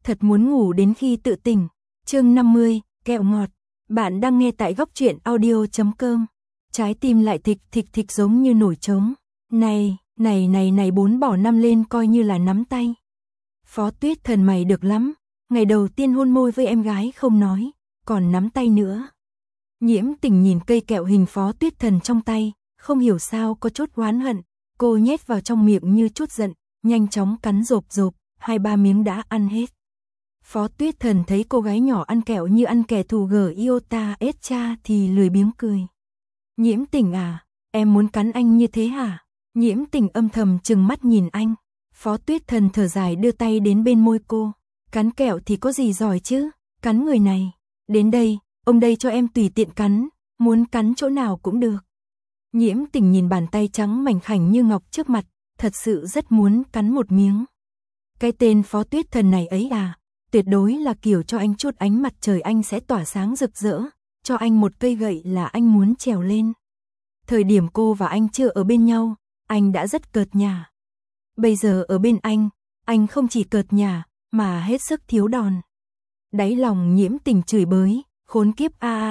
thật muốn ngủ đến khi tự tỉnh. Chương 50, kẹo ngọt. Bạn đang nghe tại góc truyện audio.com. Trái tim lại thịch thịch thịch giống như nổi trống. Này, bốn bỏ năm lên coi như là nắm tay. Phó Tuyết Thần mày được lắm, ngày đầu tiên hôn môi với em gái không nói, còn nắm tay nữa. Nhiễm Tình nhìn cây kẹo hình Phó Tuyết Thần trong tay, không hiểu sao có chút oán hận, cô nhét vào trong miệng như chút giận, nhanh chóng cắn rộp rộp, 2-3 miếng đã ăn hết. Phó Tuyết Thần thấy cô gái nhỏ ăn kẹo như ăn kẻ thù iota cha thì lười biếng cười. Nhiễm Tình à, em muốn cắn anh như thế hả? Nhiễm Tình âm thầm trừng mắt nhìn anh. Phó Tuyết Thần thở dài đưa tay đến bên môi cô. Cắn kẹo thì có gì giỏi chứ, cắn người này. Đến đây, ông đây cho em tùy tiện cắn, muốn cắn chỗ nào cũng được. Nhiễm Tình nhìn bàn tay trắng mảnh khảnh như ngọc trước mặt, thật sự rất muốn cắn một miếng. Cái tên Phó Tuyết Thần này ấy à, tuyệt đối là kiểu cho anh chút ánh mặt trời anh sẽ tỏa sáng rực rỡ, cho anh một cây gậy là anh muốn trèo lên. Thời điểm cô và anh chưa ở bên nhau, anh đã rất cợt nhả. Bây giờ ở bên anh không chỉ cợt nhả, mà hết sức thiếu đòn. Đáy lòng Nhiễm Tình chửi bới, khốn kiếp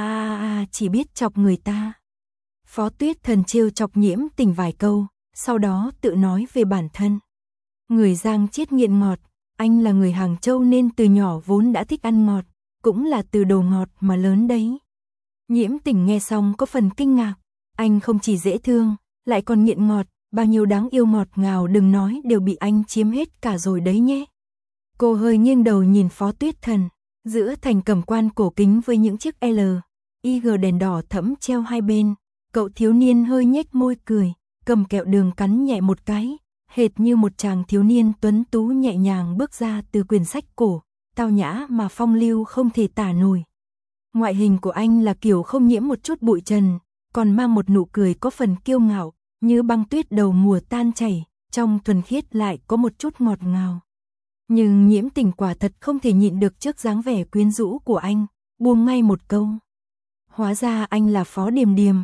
chỉ biết chọc người ta. Phó Tuyết Thần trêu chọc Nhiễm Tình vài câu, sau đó tự nói về bản thân. Người Giang Chiết nghiện ngọt, anh là người Hàng Châu nên từ nhỏ vốn đã thích ăn ngọt, cũng là từ đồ ngọt mà lớn đấy. Nhiễm Tình nghe xong có phần kinh ngạc, anh không chỉ dễ thương, lại còn nghiện ngọt, bao nhiêu đáng yêu ngọt ngào đừng nói đều bị anh chiếm hết cả rồi đấy nhé. Cô hơi nghiêng đầu nhìn Phó Tuyết Thần, giữa thành cẩm quan cổ kính với những chiếc L.I.G đèn đỏ thẫm treo hai bên, cậu thiếu niên hơi nhếch môi cười, cầm kẹo đường cắn nhẹ một cái, hệt như một chàng thiếu niên tuấn tú nhẹ nhàng bước ra từ quyển sách cổ, tao nhã mà phong lưu không thể tả nổi. Ngoại hình của anh là kiểu không nhiễm một chút bụi trần, còn mang một nụ cười có phần kiêu ngạo, như băng tuyết đầu mùa tan chảy, trong thuần khiết lại có một chút ngọt ngào. Nhưng Nhiễm Tình quả thật không thể nhịn được trước dáng vẻ quyến rũ của anh, buông ngay một câu. Hóa ra anh là Phó Điềm Điềm,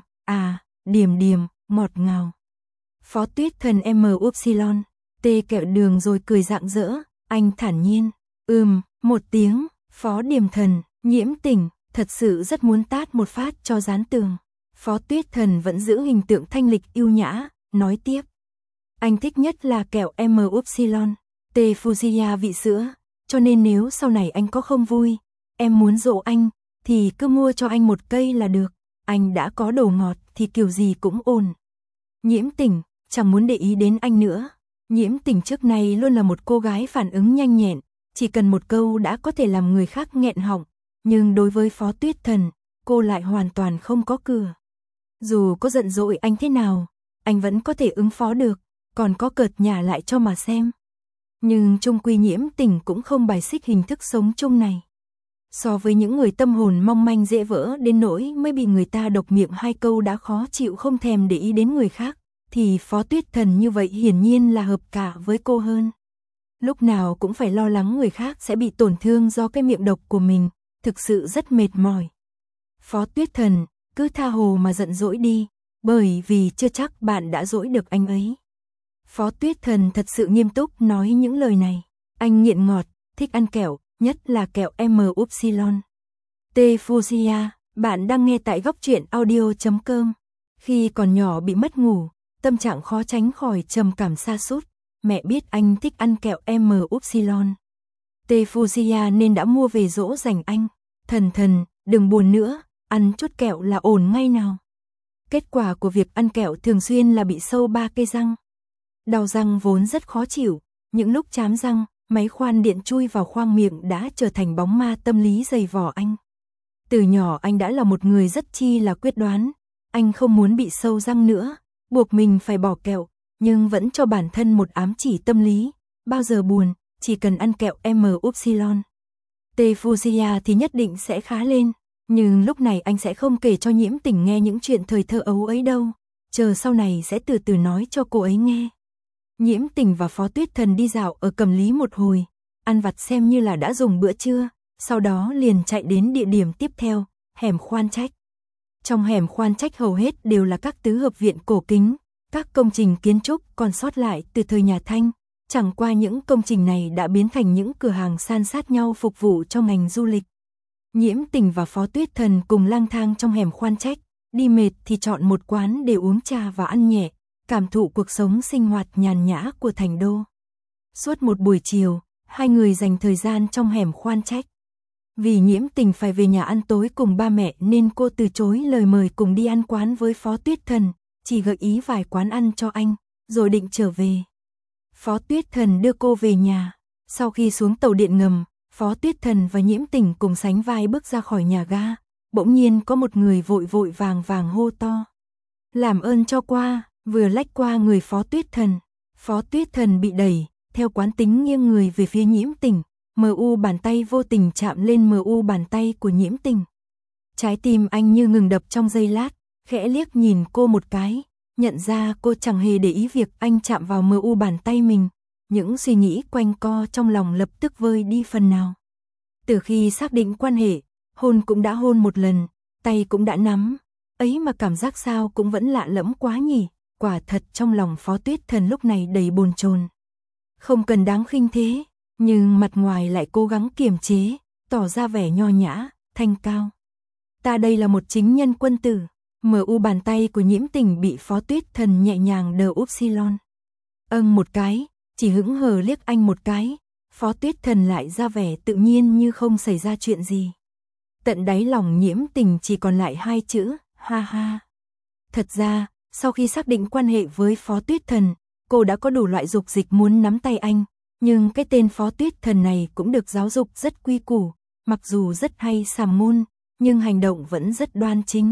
Điềm Điềm, ngọt ngào. Phó Tuyết Thần MY, tê kẹo đường rồi cười rạng rỡ, anh thản nhiên, một tiếng, Phó Điềm Thần, Nhiễm Tình, thật sự rất muốn tát một phát cho dán tường. Phó Tuyết Thần vẫn giữ hình tượng thanh lịch yêu nhã, nói tiếp. Anh thích nhất là kẹo MY, tê Fujiya vị sữa, cho nên nếu sau này anh có không vui, em muốn dỗ anh, thì cứ mua cho anh một cây là được, anh đã có đồ ngọt thì kiểu gì cũng ổn. Nhiễm Tình, chẳng muốn để ý đến anh nữa. Nhiễm Tình trước nay luôn là một cô gái phản ứng nhanh nhẹn, chỉ cần một câu đã có thể làm người khác nghẹn họng, nhưng đối với Phó Tuyết Thần, cô lại hoàn toàn không có cửa. Dù có giận dỗi anh thế nào, anh vẫn có thể ứng phó được, còn có cợt nhả lại cho mà xem. Nhưng chung quy Nhiễm Tình cũng không bài xích hình thức sống chung này. So với những người tâm hồn mong manh dễ vỡ đến nỗi mới bị người ta độc miệng hai câu đã khó chịu không thèm để ý đến người khác, thì Phó Tuyết Thần như vậy hiển nhiên là hợp cả với cô hơn. Lúc nào cũng phải lo lắng người khác sẽ bị tổn thương do cái miệng độc của mình, thực sự rất mệt mỏi. Phó Tuyết Thần, cứ tha hồ mà giận dỗi đi, bởi vì chưa chắc bạn đã dỗi được anh ấy. Phó Tuyết Thần thật sự nghiêm túc nói những lời này. Anh nghiện ngọt, thích ăn kẹo, nhất là kẹo MY. Tê Fujiya, bạn đang nghe tại góc truyện audio.com. Khi còn nhỏ bị mất ngủ, tâm trạng khó tránh khỏi trầm cảm sa sút. Mẹ biết anh thích ăn kẹo MY. Tê Fujiya nên đã mua về dỗ dành anh. Thần, đừng buồn nữa, ăn chút kẹo là ổn ngay nào. Kết quả của việc ăn kẹo thường xuyên là bị sâu 3 cây răng. Đau răng vốn rất khó chịu, những lúc chám răng, máy khoan điện chui vào khoang miệng đã trở thành bóng ma tâm lý dày vò anh. Từ nhỏ anh đã là một người rất chi là quyết đoán, anh không muốn bị sâu răng nữa, buộc mình phải bỏ kẹo, nhưng vẫn cho bản thân một ám chỉ tâm lý, bao giờ buồn, chỉ cần ăn kẹo MY. Tê Fujiya thì nhất định sẽ khá lên, nhưng lúc này anh sẽ không kể cho Nhiễm Tình nghe những chuyện thời thơ ấu ấy đâu, chờ sau này sẽ từ từ nói cho cô ấy nghe. Nhiễm Tình và Phó Tuyết Thần đi dạo ở Cẩm Lý một hồi, ăn vặt xem như là đã dùng bữa trưa, sau đó liền chạy đến địa điểm tiếp theo, hẻm Khoan Trách. Trong hẻm Khoan Trách hầu hết đều là các tứ hợp viện cổ kính, các công trình kiến trúc còn sót lại từ thời nhà Thanh, Chẳng qua những công trình này đã biến thành những cửa hàng san sát nhau phục vụ cho ngành du lịch. Nhiễm Tình và Phó Tuyết Thần cùng lang thang trong hẻm khoan trách, đi mệt thì chọn một quán để uống trà và ăn nhẹ, cảm thụ cuộc sống sinh hoạt nhàn nhã của thành đô. Suốt một buổi chiều, hai người dành thời gian trong hẻm khoan trách. Vì Nhiễm Tình phải về nhà ăn tối cùng ba mẹ nên cô từ chối lời mời cùng đi ăn quán với Phó Tuyết Thần, chỉ gợi ý vài quán ăn cho anh, rồi định trở về. Phó Tuyết Thần đưa cô về nhà. Sau khi xuống tàu điện ngầm, Phó Tuyết Thần và Nhiễm Tình cùng sánh vai bước ra khỏi nhà ga. Bỗng nhiên có một người vội vội vàng vàng hô to. Làm ơn cho qua, vừa lách qua người Phó Tuyết Thần. Phó Tuyết Thần bị đẩy, theo quán tính nghiêng người về phía Nhiễm Tình. MU bàn tay vô tình chạm lên MU bàn tay của Nhiễm Tình. Trái tim anh như ngừng đập trong giây lát, khẽ liếc nhìn cô một cái, nhận ra cô chẳng hề để ý việc anh chạm vào MU bàn tay mình. Những suy nghĩ quanh co trong lòng lập tức vơi đi phần nào. Từ khi xác định quan hệ, hôn cũng đã hôn một lần, tay cũng đã nắm, ấy mà cảm giác sao cũng vẫn lạ lẫm quá nhỉ. Quả thật trong lòng Phó Tuyết Thần lúc này đầy bồn chồn. Không cần đáng khinh thế, nhưng mặt ngoài lại cố gắng kiềm chế, tỏ ra vẻ nho nhã, thanh cao. Ta đây là một chính nhân quân tử. MU bàn tay của Nhiễm Tình bị Phó Tuyết Thần nhẹ nhàng đờ upsilon. Một cái, chỉ hững hờ liếc anh một cái, Phó Tuyết Thần lại ra vẻ tự nhiên như không xảy ra chuyện gì. Tận đáy lòng Nhiễm Tình chỉ còn lại hai chữ, ha ha. Thật ra, sau khi xác định quan hệ với Phó Tuyết Thần, cô đã có đủ loại dục dịch muốn nắm tay anh, nhưng cái tên Phó Tuyết Thần này cũng được giáo dục rất quy củ, mặc dù rất hay sàm ngôn, nhưng hành động vẫn rất đoan chính.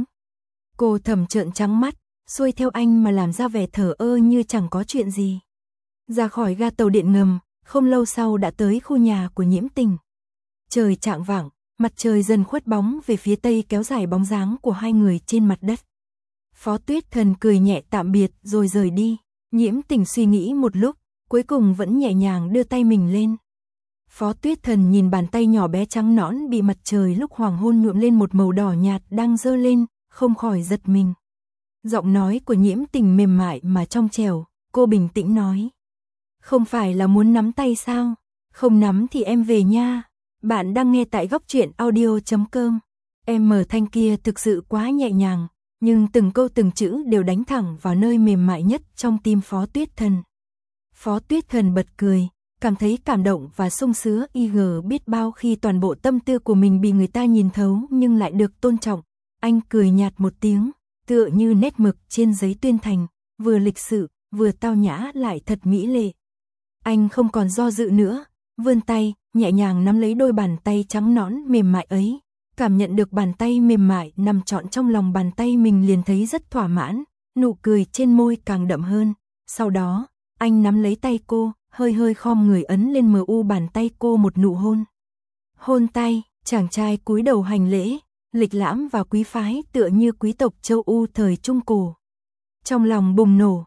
Cô thầm trợn trắng mắt, xuôi theo anh mà làm ra vẻ thờ ơ như chẳng có chuyện gì. Ra khỏi ga tàu điện ngầm, không lâu sau đã tới khu nhà của Nhiễm Tình. Trời chạng vạng, mặt trời dần khuất bóng về phía tây kéo dài bóng dáng của hai người trên mặt đất. Phó Tuyết Thần cười nhẹ tạm biệt rồi rời đi. Nhiễm Tình suy nghĩ một lúc, cuối cùng vẫn nhẹ nhàng đưa tay mình lên. Phó Tuyết Thần nhìn bàn tay nhỏ bé trắng nõn bị mặt trời lúc hoàng hôn nhuộm lên một màu đỏ nhạt đang dơ lên, không khỏi giật mình. Giọng nói của Nhiễm Tình mềm mại mà trong trẻo, cô bình tĩnh nói. Không phải là muốn nắm tay sao? Không nắm thì em về nha. Bạn đang nghe tại góc truyện audio.com. Em mở thanh kia thực sự quá nhẹ nhàng, nhưng từng câu từng chữ đều đánh thẳng vào nơi mềm mại nhất trong tim Phó Tuyết Thần. Phó Tuyết Thần bật cười, cảm thấy cảm động và sung sướng biết bao khi toàn bộ tâm tư của mình bị người ta nhìn thấu nhưng lại được tôn trọng. Anh cười nhạt một tiếng, tựa như nét mực trên giấy tuyên thành, vừa lịch sự, vừa tao nhã lại thật mỹ lệ. Anh không còn do dự nữa, vươn tay, nhẹ nhàng nắm lấy đôi bàn tay trắng nõn mềm mại ấy. Cảm nhận được bàn tay mềm mại nằm trọn trong lòng bàn tay mình liền thấy rất thỏa mãn, nụ cười trên môi càng đậm hơn. Sau đó, anh nắm lấy tay cô, hơi hơi khom người ấn lên MU bàn tay cô một nụ hôn. Hôn tay, chàng trai cúi đầu hành lễ, lịch lãm và quý phái tựa như quý tộc châu Âu thời Trung Cổ. Trong lòng bùng nổ,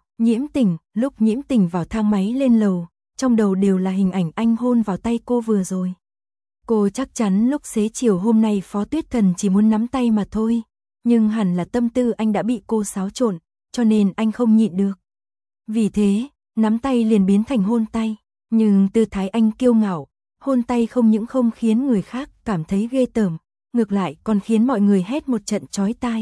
lúc Nhiễm Tình vào thang máy lên lầu, trong đầu đều là hình ảnh anh hôn vào tay cô vừa rồi. Cô chắc chắn lúc xế chiều hôm nay Phó Tuyết Thần chỉ muốn nắm tay mà thôi, nhưng hẳn là tâm tư anh đã bị cô xáo trộn, cho nên anh không nhịn được. Vì thế, nắm tay liền biến thành hôn tay, nhưng tư thái anh kiêu ngạo, hôn tay không những không khiến người khác cảm thấy ghê tởm, ngược lại còn khiến mọi người hét một trận chói tai.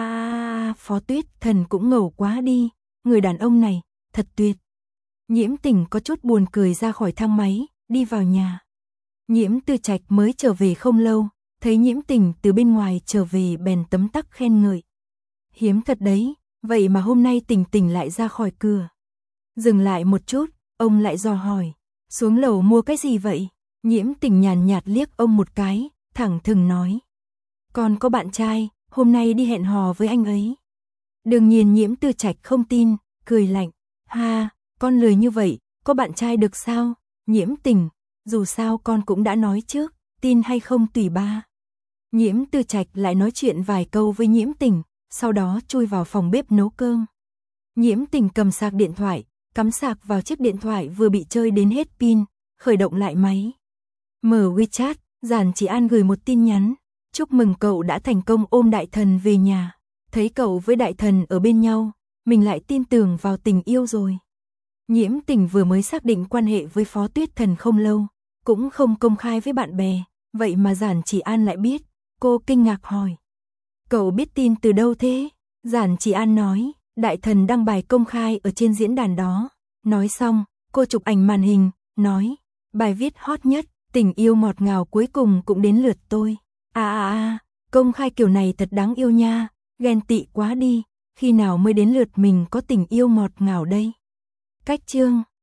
Phó Tuyết Thần cũng ngầu quá đi, người đàn ông này, thật tuyệt. Nhiễm Tình có chút buồn cười ra khỏi thang máy, đi vào nhà. Nhiễm Tư Trạch mới trở về không lâu, thấy Nhiễm Tình từ bên ngoài trở về bèn tấm tắc khen ngợi. Hiếm thật đấy, vậy mà hôm nay Tình Tình lại ra khỏi cửa. Dừng lại một chút, ông lại dò hỏi, xuống lầu mua cái gì vậy? Nhiễm Tình nhàn nhạt liếc ông một cái, thẳng thừng nói. Con có bạn trai, hôm nay đi hẹn hò với anh ấy. Đương nhiên Nhiễm Tư Trạch không tin, cười lạnh. Ha, con lười như vậy, có bạn trai được sao? Nhiễm Tình, dù sao con cũng đã nói trước, tin hay không tùy ba. Nhiễm Tư Trạch lại nói chuyện vài câu với Nhiễm Tình, sau đó chui vào phòng bếp nấu cơm. Nhiễm Tình cầm sạc điện thoại, cắm sạc vào chiếc điện thoại vừa bị chơi đến hết pin, khởi động lại máy. Mở WeChat, Giản Chỉ An gửi một tin nhắn, chúc mừng cậu đã thành công ôm đại thần về nhà. Thấy cậu với đại thần ở bên nhau, mình lại tin tưởng vào tình yêu rồi. Nhiễm Tình vừa mới xác định quan hệ với Phó Tuyết Thần không lâu, cũng không công khai với bạn bè, vậy mà Giản Chỉ An lại biết, cô kinh ngạc hỏi. Cậu biết tin từ đâu thế? Giản Chỉ An nói, Đại Thần đăng bài công khai ở trên diễn đàn đó. Nói xong, cô chụp ảnh màn hình, nói, bài viết hot nhất, tình yêu ngọt ngào cuối cùng cũng đến lượt tôi. Công khai kiểu này thật đáng yêu nha, ghen tị quá đi, khi nào mới đến lượt mình có tình yêu ngọt ngào đây? Cách chương